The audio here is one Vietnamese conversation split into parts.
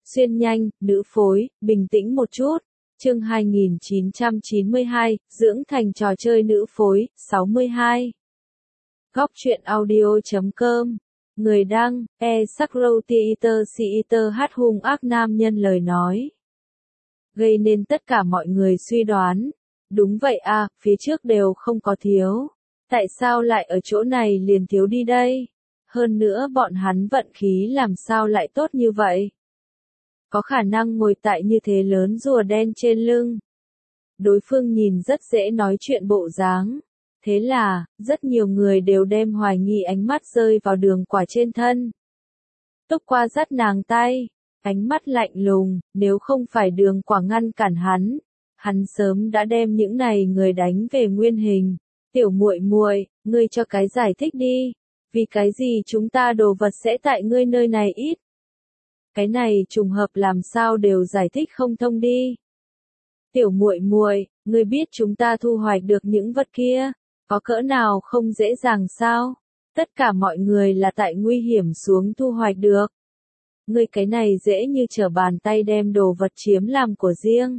Xuyên nhanh, nữ phối, bình tĩnh một chút. Chương 2992, dưỡng thành trò chơi nữ phối, 62. Góc truyện audio.com. Người đăng, Sakrotheater hát hung ác nam nhân lời nói. Gây nên tất cả mọi người suy đoán. Đúng vậy à, phía trước đều không có thiếu. Tại sao lại ở chỗ này liền thiếu đi đây? Hơn nữa bọn hắn vận khí làm sao lại tốt như vậy? Có khả năng ngồi tại như thế lớn rùa đen trên lưng. Đối phương nhìn rất dễ nói chuyện bộ dáng. Thế là, rất nhiều người đều đem hoài nghi ánh mắt rơi vào Đường Quả trên thân. Túc Qua dắt nàng tay, ánh mắt lạnh lùng, nếu không phải Đường Quả ngăn cản hắn sớm đã đem những này người đánh về nguyên hình. Tiểu muội muội, ngươi cho cái giải thích đi, vì cái gì chúng ta đồ vật sẽ tại ngươi nơi này ít? Cái này trùng hợp làm sao đều giải thích không thông đi. Tiểu muội muội, ngươi biết chúng ta thu hoạch được những vật kia, có cỡ nào không dễ dàng sao? Tất cả mọi người là tại nguy hiểm xuống thu hoạch được. Ngươi cái này dễ như trở bàn tay đem đồ vật chiếm làm của riêng.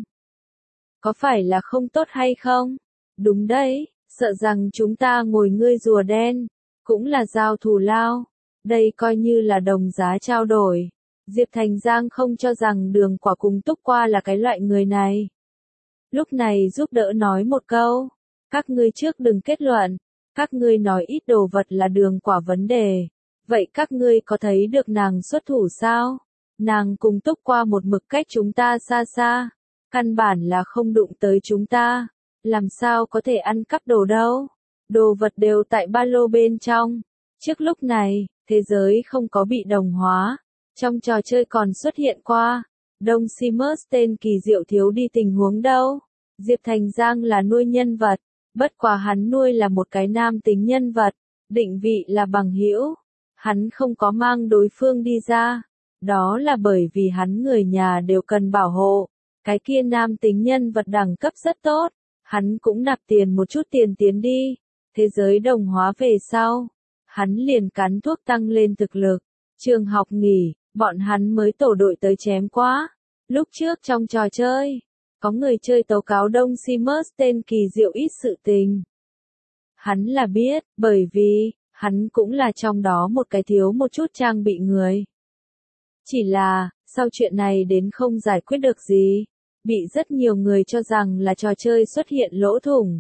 Có phải là không tốt hay không? Đúng đấy, sợ rằng chúng ta ngồi ngươi rùa đen, cũng là giao thù lao. Đây coi như là đồng giá trao đổi. Diệp Thành Giang không cho rằng Đường Quả cùng Túc Qua là cái loại người này. Lúc này giúp đỡ nói một câu. Các ngươi trước đừng kết luận. Các ngươi nói ít đồ vật là Đường Quả vấn đề. Vậy các ngươi có thấy được nàng xuất thủ sao? Nàng cùng Túc Qua một mực cách chúng ta xa xa. Căn bản là không đụng tới chúng ta. Làm sao có thể ăn cắp đồ đâu? Đồ vật đều tại ba lô bên trong. Trước lúc này, thế giới không có bị đồng hóa. Trong trò chơi còn xuất hiện qua, Đông Simus tên kỳ diệu thiếu đi tình huống đâu. Diệp Thành Giang là nuôi nhân vật, bất quá hắn nuôi là một cái nam tính nhân vật, định vị là bằng hữu. Hắn không có mang đối phương đi ra, đó là bởi vì hắn người nhà đều cần bảo hộ. Cái kia nam tính nhân vật đẳng cấp rất tốt, hắn cũng nạp tiền một chút tiền tiến đi. Thế giới đồng hóa về sau, hắn liền cắn thuốc tăng lên thực lực. Trường học nghỉ, bọn hắn mới tổ đội tới chém quá. Lúc trước trong trò chơi, có người chơi tố cáo Đông Simus tên kỳ diệu ít sự tình. Hắn là biết, bởi vì, hắn cũng là trong đó một cái thiếu một chút trang bị người. Chỉ là, sau chuyện này đến không giải quyết được gì, bị rất nhiều người cho rằng là trò chơi xuất hiện lỗ thủng.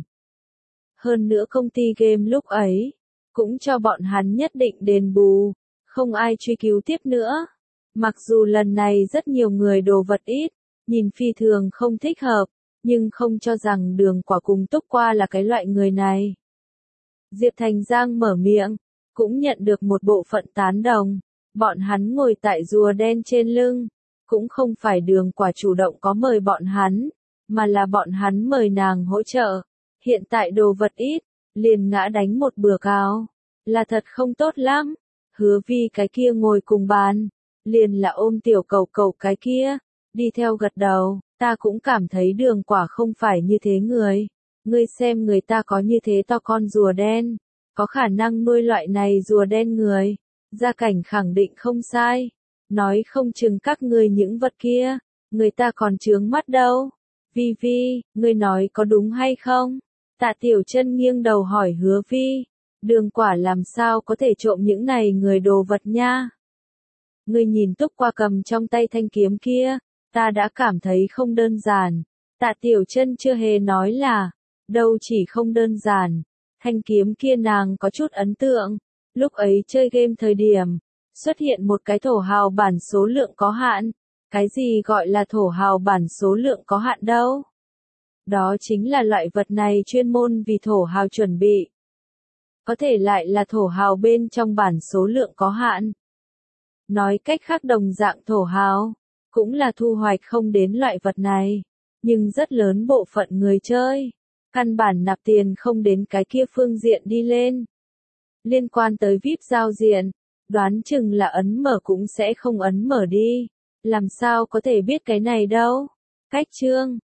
Hơn nữa công ty game lúc ấy, cũng cho bọn hắn nhất định đền bù, không ai truy cứu tiếp nữa. Mặc dù lần này rất nhiều người đồ vật ít, nhìn phi thường không thích hợp, nhưng không cho rằng Đường Quả cùng Túc Qua là cái loại người này. Diệp Thành Giang mở miệng, cũng nhận được một bộ phận tán đồng. Bọn hắn ngồi tại rùa đen trên lưng, cũng không phải Đường Quả chủ động có mời bọn hắn, mà là bọn hắn mời nàng hỗ trợ. Hiện tại đồ vật ít, liền ngã đánh một bữa cào, là thật không tốt lắm. Hứa Vi cái kia ngồi cùng bàn, liền là ôm tiểu cầu cầu cái kia, đi theo gật đầu. Ta cũng cảm thấy Đường Quả không phải như thế người. Ngươi xem người ta có như thế to con rùa đen, có khả năng nuôi loại này rùa đen người, gia cảnh khẳng định không sai. Nói không chừng các ngươi những vật kia, người ta còn chướng mắt đâu. Vi Vi, ngươi nói có đúng hay không? Tạ Tiểu Chân nghiêng đầu hỏi Hứa Vi. Đường Quả làm sao có thể trộm những này người đồ vật nha? Ngươi nhìn Túc Qua cầm trong tay thanh kiếm kia, ta đã cảm thấy không đơn giản. Tạ Tiểu Chân chưa hề nói là, đâu chỉ không đơn giản, thanh kiếm kia nàng có chút ấn tượng. Lúc ấy chơi game thời điểm, xuất hiện một cái thổ hào bản số lượng có hạn. Cái gì gọi là thổ hào bản số lượng có hạn đâu? Đó chính là loại vật này chuyên môn vì thổ hào chuẩn bị. Có thể lại là thổ hào bên trong bản số lượng có hạn. Nói cách khác đồng dạng thổ hào, cũng là thu hoạch không đến loại vật này. Nhưng rất lớn bộ phận người chơi, căn bản nạp tiền không đến cái kia phương diện đi lên. Liên quan tới VIP giao diện, đoán chừng là ấn mở cũng sẽ không ấn mở đi. Làm sao có thể biết cái này đâu? Cách chương